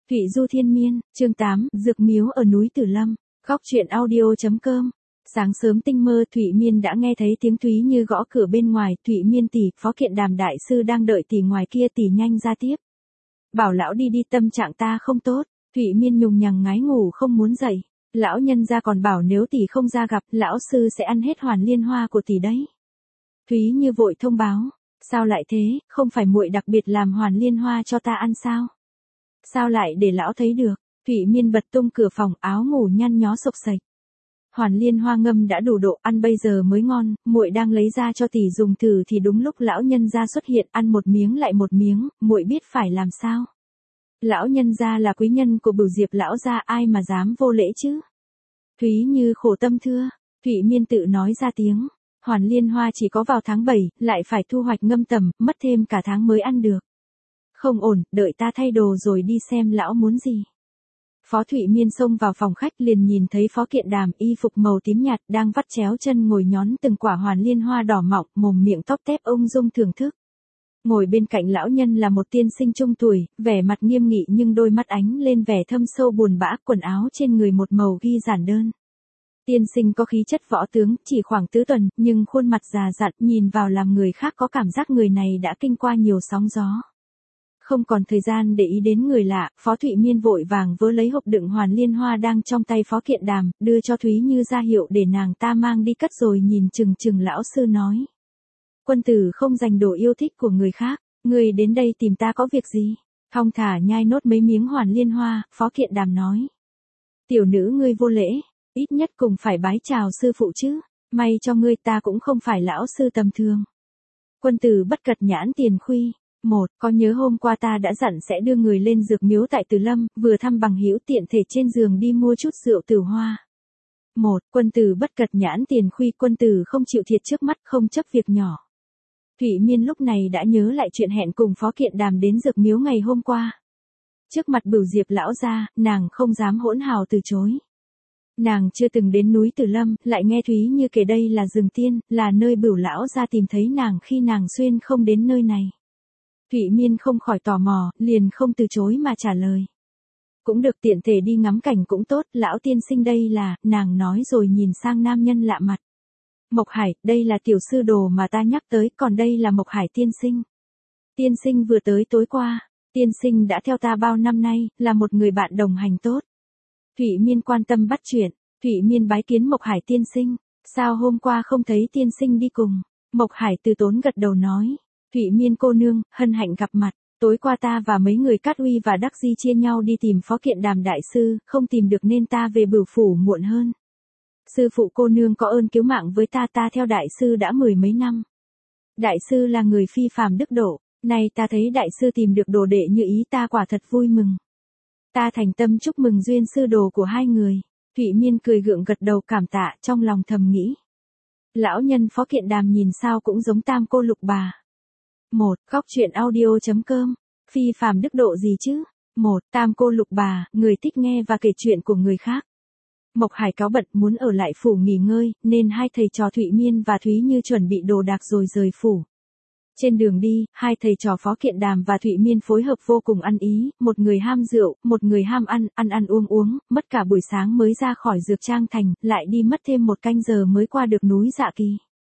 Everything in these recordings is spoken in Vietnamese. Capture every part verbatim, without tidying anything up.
Thụy Du Thiên Miên, chương tám, Dược Miếu ở núi Tử Lâm, góc truyện audio.com. Sáng sớm tinh mơ Thụy Miên đã nghe thấy tiếng Thúy Như gõ cửa bên ngoài. Thụy Miên tỷ, Phó Kiện Đàm đại sư đang đợi tỷ ngoài kia, tỷ nhanh ra tiếp. Bảo lão đi đi, tâm trạng ta không tốt. Thụy Miên nhùng nhằng ngái ngủ không muốn dậy. Lão nhân gia còn bảo nếu tỷ không ra gặp, lão sư sẽ ăn hết hoàn liên hoa của tỷ đấy. Thúy Như vội thông báo, sao lại thế, không phải muội đặc biệt làm hoàn liên hoa cho ta ăn sao? Sao lại để lão thấy được? Thụy Miên bật tung cửa phòng, áo ngủ nhăn nhó xộc xệch. Hoàn liên hoa ngâm đã đủ độ, ăn bây giờ mới ngon, muội đang lấy ra cho tỷ dùng thử thì đúng lúc lão nhân gia xuất hiện, ăn một miếng lại một miếng, muội biết phải làm sao? Lão nhân gia là quý nhân của Bửu Diệp lão gia, ai mà dám vô lễ chứ? Thúy Như khổ tâm thưa. Thụy Miên tự nói ra tiếng, hoàn liên hoa chỉ có vào tháng bảy, lại phải thu hoạch ngâm tầm, mất thêm cả tháng mới ăn được. Không ổn, đợi ta thay đồ rồi đi xem lão muốn gì. Phó Thụy Miên xông vào phòng khách liền nhìn thấy Phó Kiện Đàm, y phục màu tím nhạt, đang vắt chéo chân ngồi nhón từng quả hoàn liên hoa đỏ mọng, mồm miệng tóc tép ung dung thưởng thức. Ngồi bên cạnh lão nhân là một tiên sinh trung tuổi, vẻ mặt nghiêm nghị nhưng đôi mắt ánh lên vẻ thâm sâu buồn bã, quần áo trên người một màu ghi giản đơn. Tiên sinh có khí chất võ tướng, chỉ khoảng tứ tuần, nhưng khuôn mặt già dặn, nhìn vào làm người khác có cảm giác người này đã kinh qua nhiều sóng gió. Không còn thời gian để ý đến người lạ, Phó Thụy Miên vội vàng vớ lấy hộp đựng hoàn liên hoa đang trong tay Phó Kiện Đàm, đưa cho Thúy Như ra hiệu để nàng ta mang đi cất, rồi nhìn chừng chừng lão sư nói. Quân tử không giành đồ yêu thích của người khác, người đến đây tìm ta có việc gì? Thong thả nhai nốt mấy miếng hoàn liên hoa, Phó Kiện Đàm nói. Tiểu nữ ngươi vô lễ, ít nhất cùng phải bái chào sư phụ chứ, may cho ngươi ta cũng không phải lão sư tầm thường. Quân tử bất cật nhãn tiền khuy. Một, có nhớ hôm qua ta đã dặn sẽ đưa người lên dược miếu tại Từ Lâm, vừa thăm bằng hữu tiện thể trên giường đi mua chút rượu tử hoa. Một, quân tử bất cật nhãn tiền khuy, quân tử không chịu thiệt trước mắt, không chấp việc nhỏ. Thụy Miên lúc này đã nhớ lại chuyện hẹn cùng Phó Kiện Đàm đến dược miếu ngày hôm qua. Trước mặt Bửu Diệp lão gia, nàng không dám hỗn hào từ chối. Nàng chưa từng đến núi Từ Lâm, lại nghe Thúy Như kể đây là rừng tiên, là nơi Bửu lão gia tìm thấy nàng khi nàng xuyên không đến nơi này. Thụy Miên không khỏi tò mò, liền không từ chối mà trả lời. Cũng được, tiện thể đi ngắm cảnh cũng tốt, lão tiên sinh đây là, nàng nói rồi nhìn sang nam nhân lạ mặt. Mộc Hải, đây là tiểu sư đồ mà ta nhắc tới, còn đây là Mộc Hải tiên sinh. Tiên sinh vừa tới tối qua, tiên sinh đã theo ta bao năm nay, là một người bạn đồng hành tốt. Thụy Miên quan tâm bắt chuyện, Thụy Miên bái kiến Mộc Hải tiên sinh, sao hôm qua không thấy tiên sinh đi cùng? Mộc Hải từ tốn gật đầu nói. Thụy Miên cô nương, hân hạnh gặp mặt, tối qua ta và mấy người Cát Uy và Đắc Di chia nhau đi tìm Phó Kiện Đàm đại sư, không tìm được nên ta về Bửu phủ muộn hơn. Sư phụ cô nương có ơn cứu mạng với ta, ta theo đại sư đã mười mấy năm. Đại sư là người phi phàm đức độ, nay ta thấy đại sư tìm được đồ đệ như ý ta quả thật vui mừng. Ta thành tâm chúc mừng duyên sư đồ của hai người. Thụy Miên cười gượng gật đầu cảm tạ, trong lòng thầm nghĩ. Lão nhân Phó Kiện Đàm nhìn sao cũng giống tam cô lục bà. Một, góc truyện audio.com, phi phàm đức độ gì chứ? Một, tam cô lục bà, người thích nghe và kể chuyện của người khác. Mộc Hải cáo bận muốn ở lại phủ nghỉ ngơi, nên hai thầy trò Thụy Miên và Thúy Như chuẩn bị đồ đạc rồi rời phủ. Trên đường đi, hai thầy trò Phó Kiện Đàm và Thụy Miên phối hợp vô cùng ăn ý, một người ham rượu, một người ham ăn, ăn ăn uống uống, mất cả buổi sáng mới ra khỏi Dược Trang thành, lại đi mất thêm một canh giờ mới qua được núi Dạ Kỳ.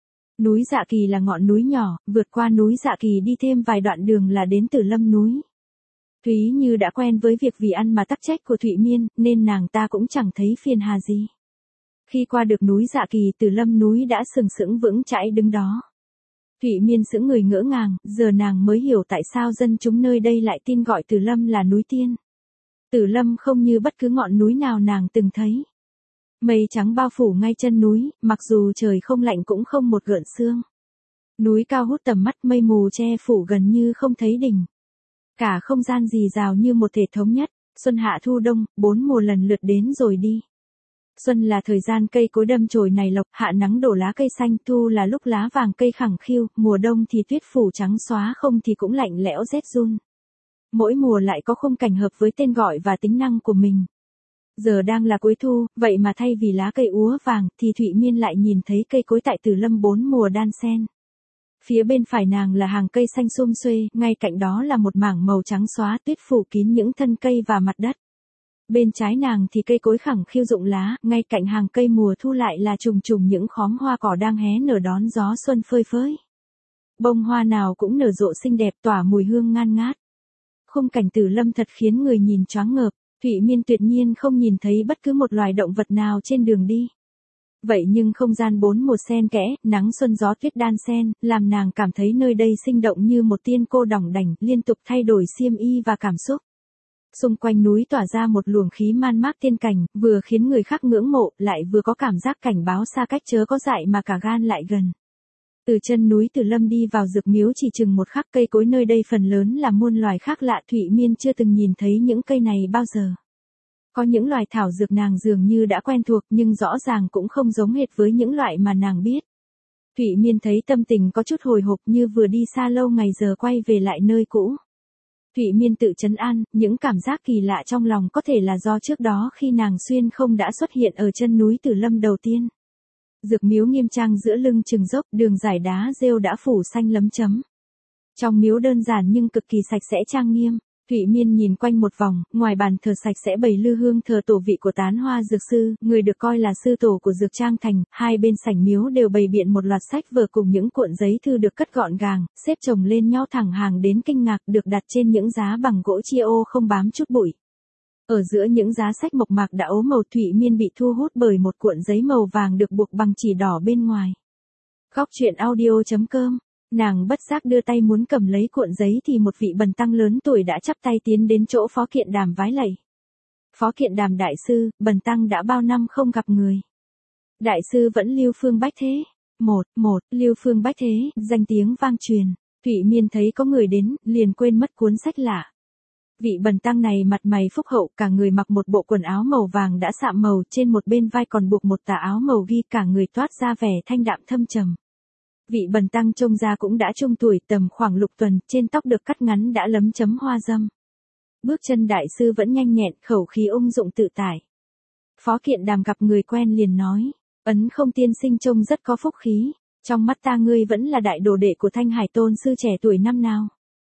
Núi Dạ Kỳ là ngọn núi nhỏ, vượt qua núi Dạ Kỳ đi thêm vài đoạn đường là đến Tử Lâm núi. Thúy Như đã quen với việc vì ăn mà tắc trách của Thụy Miên, nên nàng ta cũng chẳng thấy phiền hà gì. Khi qua được núi Dạ Kỳ, Tử Lâm núi đã sừng sững vững chãi đứng đó. Thụy Miên sững người ngỡ ngàng, giờ nàng mới hiểu tại sao dân chúng nơi đây lại tin gọi Tử Lâm là núi tiên. Tử Lâm không như bất cứ ngọn núi nào nàng từng thấy. Mây trắng bao phủ ngay chân núi, mặc dù trời không lạnh cũng không một gợn sương. Núi cao hút tầm mắt, mây mù che phủ gần như không thấy đỉnh. Cả không gian rì rào như một thể thống nhất, xuân hạ thu đông, bốn mùa lần lượt đến rồi đi. Xuân là thời gian cây cối đâm chồi nảy lộc, hạ nắng đổ lá cây xanh, thu là lúc lá vàng cây khẳng khiu, mùa đông thì tuyết phủ trắng xóa, không thì cũng lạnh lẽo rét run. Mỗi mùa lại có khung cảnh hợp với tên gọi và tính năng của mình. Giờ đang là cuối thu, vậy mà thay vì lá cây úa vàng, thì Thụy Miên lại nhìn thấy cây cối tại Tử Lâm bốn mùa đan xen. Phía bên phải nàng là hàng cây xanh sum xuê, ngay cạnh đó là một mảng màu trắng xóa tuyết phủ kín những thân cây và mặt đất. Bên trái nàng thì cây cối khẳng khiu rụng lá, ngay cạnh hàng cây mùa thu lại là trùng trùng những khóm hoa cỏ đang hé nở đón gió xuân phơi phới. Bông hoa nào cũng nở rộ xinh đẹp tỏa mùi hương ngan ngát. Khung cảnh Tử Lâm thật khiến người nhìn choáng ngợp, Thụy Miên tuyệt nhiên không nhìn thấy bất cứ một loài động vật nào trên đường đi. Vậy nhưng không gian bốn mùa xen kẽ, nắng xuân gió tuyết đan xen, làm nàng cảm thấy nơi đây sinh động như một tiên cô đỏng đảnh, liên tục thay đổi xiêm y và cảm xúc. Xung quanh núi tỏa ra một luồng khí man mác tiên cảnh, vừa khiến người khác ngưỡng mộ, lại vừa có cảm giác cảnh báo xa cách chớ có dại mà cả gan lại gần. Từ chân núi Tử Lâm đi vào dược miếu chỉ chừng một khắc, cây cối nơi đây phần lớn là muôn loài khác lạ, Thụy Miên chưa từng nhìn thấy những cây này bao giờ. Có những loài thảo dược nàng dường như đã quen thuộc nhưng rõ ràng cũng không giống hệt với những loại mà nàng biết. Thụy Miên thấy tâm tình có chút hồi hộp như vừa đi xa lâu ngày giờ quay về lại nơi cũ. Thụy Miên tự trấn an, những cảm giác kỳ lạ trong lòng có thể là do trước đó khi nàng xuyên không đã xuất hiện ở chân núi Tử Lâm đầu tiên. Dược miếu nghiêm trang giữa lưng chừng dốc, đường dải đá rêu đã phủ xanh lấm chấm. Trong miếu đơn giản nhưng cực kỳ sạch sẽ trang nghiêm. Thụy Miên nhìn quanh một vòng, ngoài bàn thờ sạch sẽ bày lư hương thờ tổ vị của Tán Hoa dược sư, người được coi là sư tổ của dược trang thành, hai bên sảnh miếu đều bày biện một loạt sách vở cùng những cuộn giấy thư được cất gọn gàng, xếp chồng lên nhau thẳng hàng đến kinh ngạc, được đặt trên những giá bằng gỗ chia ô không bám chút bụi. Ở giữa những giá sách mộc mạc đã ố màu, Thụy Miên bị thu hút bởi một cuộn giấy màu vàng được buộc bằng chỉ đỏ bên ngoài. Góc truyện audio chấm com. Nàng bất giác đưa tay muốn cầm lấy cuộn giấy thì một vị bần tăng lớn tuổi đã chắp tay tiến đến chỗ Phó Kiện Đàm vái lạy. Phó Kiện Đàm đại sư, bần tăng đã bao năm không gặp người. Đại sư vẫn Lưu Phương Bách Thế. Một, một, Lưu Phương Bách Thế, danh tiếng vang truyền. Thụy Miên thấy có người đến, liền quên mất cuốn sách lạ. Vị bần tăng này mặt mày phúc hậu, cả người mặc một bộ quần áo màu vàng đã sạm màu, trên một bên vai còn buộc một tà áo màu ghi, cả người toát ra vẻ thanh đạm thâm trầm. Vị bần tăng trông ra cũng đã trung tuổi, tầm khoảng lục tuần, trên tóc được cắt ngắn đã lấm chấm hoa dâm. Bước chân đại sư vẫn nhanh nhẹn, khẩu khí ung dụng tự tại. Phó Kiện Đàm gặp người quen liền nói, Ấn Không tiên sinh trông rất có phúc khí, trong mắt ta ngươi vẫn là đại đồ đệ của Thanh Hải tôn sư trẻ tuổi năm nào.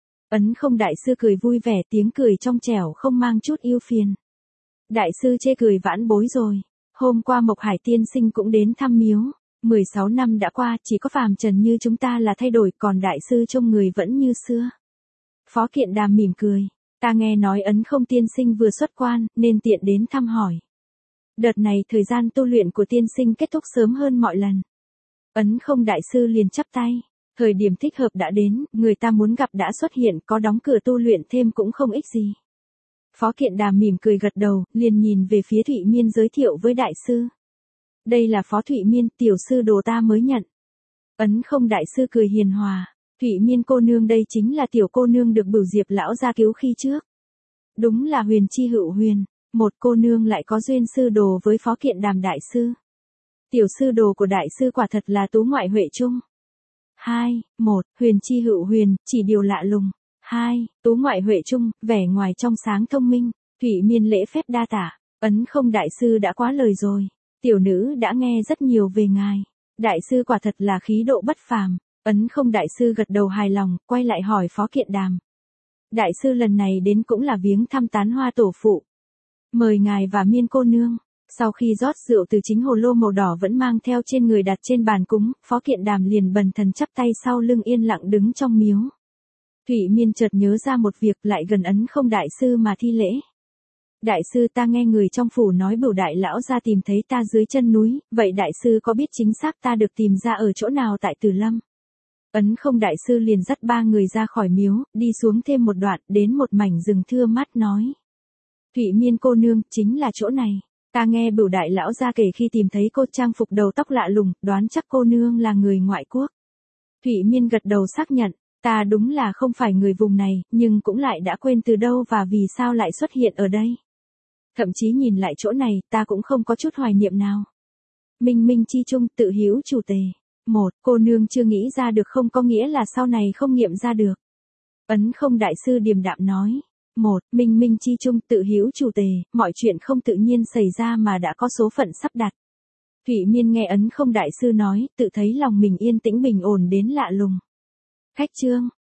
Ấn Không đại sư cười vui vẻ, tiếng cười trong trẻo không mang chút yêu phiền. Đại sư chê cười vãn bối rồi, hôm qua Mộc Hải tiên sinh cũng đến thăm miếu. mười sáu năm đã qua, chỉ có phàm trần như chúng ta là thay đổi, còn đại sư trông người vẫn như xưa. Phó Kiện Đàm mỉm cười, ta nghe nói Ấn Không tiên sinh vừa xuất quan, nên tiện đến thăm hỏi. Đợt này thời gian tu luyện của tiên sinh kết thúc sớm hơn mọi lần. Ấn Không đại sư liền chắp tay, thời điểm thích hợp đã đến, người ta muốn gặp đã xuất hiện, có đóng cửa tu luyện thêm cũng không ích gì. Phó Kiện Đàm mỉm cười gật đầu, liền nhìn về phía Thụy Miên giới thiệu với đại sư. Đây là Phó Thụy Miên, tiểu sư đồ ta mới nhận. Ấn Không đại sư cười hiền hòa, Thụy Miên cô nương đây chính là tiểu cô nương được Bửu Diệp lão gia cứu khi trước. Đúng là huyền chi hữu huyền, một cô nương lại có duyên sư đồ với Phó Kiện Đàm đại sư. Tiểu sư đồ của đại sư quả thật là tú ngoại huệ trung. Hai, một, huyền chi hữu huyền, chỉ điều lạ lùng. Hai, tú ngoại huệ trung, vẻ ngoài trong sáng thông minh. Thụy Miên lễ phép đa tả, Ấn Không đại sư đã quá lời rồi. Tiểu nữ đã nghe rất nhiều về ngài. Đại sư quả thật là khí độ bất phàm. Ấn Không đại sư gật đầu hài lòng, quay lại hỏi Phó Kiện Đàm. Đại sư lần này đến cũng là viếng thăm Tán Hoa tổ phụ. Mời ngài và Miên cô nương. Sau khi rót rượu từ chính hồ lô màu đỏ vẫn mang theo trên người đặt trên bàn cúng, Phó Kiện Đàm liền bần thần chắp tay sau lưng yên lặng đứng trong miếu. Thụy Miên chợt nhớ ra một việc, lại gần Ấn Không đại sư mà thi lễ. Đại sư, ta nghe người trong phủ nói Bửu đại lão ra tìm thấy ta dưới chân núi, vậy đại sư có biết chính xác ta được tìm ra ở chỗ nào tại Tử Lâm? Ấn Không đại sư liền dắt ba người ra khỏi miếu, đi xuống thêm một đoạn, đến một mảnh rừng thưa mát nói. Thụy Miên cô nương, chính là chỗ này. Ta nghe Bửu đại lão ra kể khi tìm thấy cô trang phục đầu tóc lạ lùng, đoán chắc cô nương là người ngoại quốc. Thụy Miên gật đầu xác nhận, ta đúng là không phải người vùng này, nhưng cũng lại đã quên từ đâu và vì sao lại xuất hiện ở đây. Thậm chí nhìn lại chỗ này, ta cũng không có chút hoài niệm nào. Minh minh chi trung, tự hiếu chủ tề. Một, cô nương chưa nghĩ ra được không có nghĩa là sau này không nghiệm ra được. Ấn Không đại sư điềm đạm nói. Một, minh minh chi trung, tự hiếu chủ tề, mọi chuyện không tự nhiên xảy ra mà đã có số phận sắp đặt. Thụy Miên nghe Ấn Không đại sư nói, tự thấy lòng mình yên tĩnh bình ổn đến lạ lùng. Khách trương,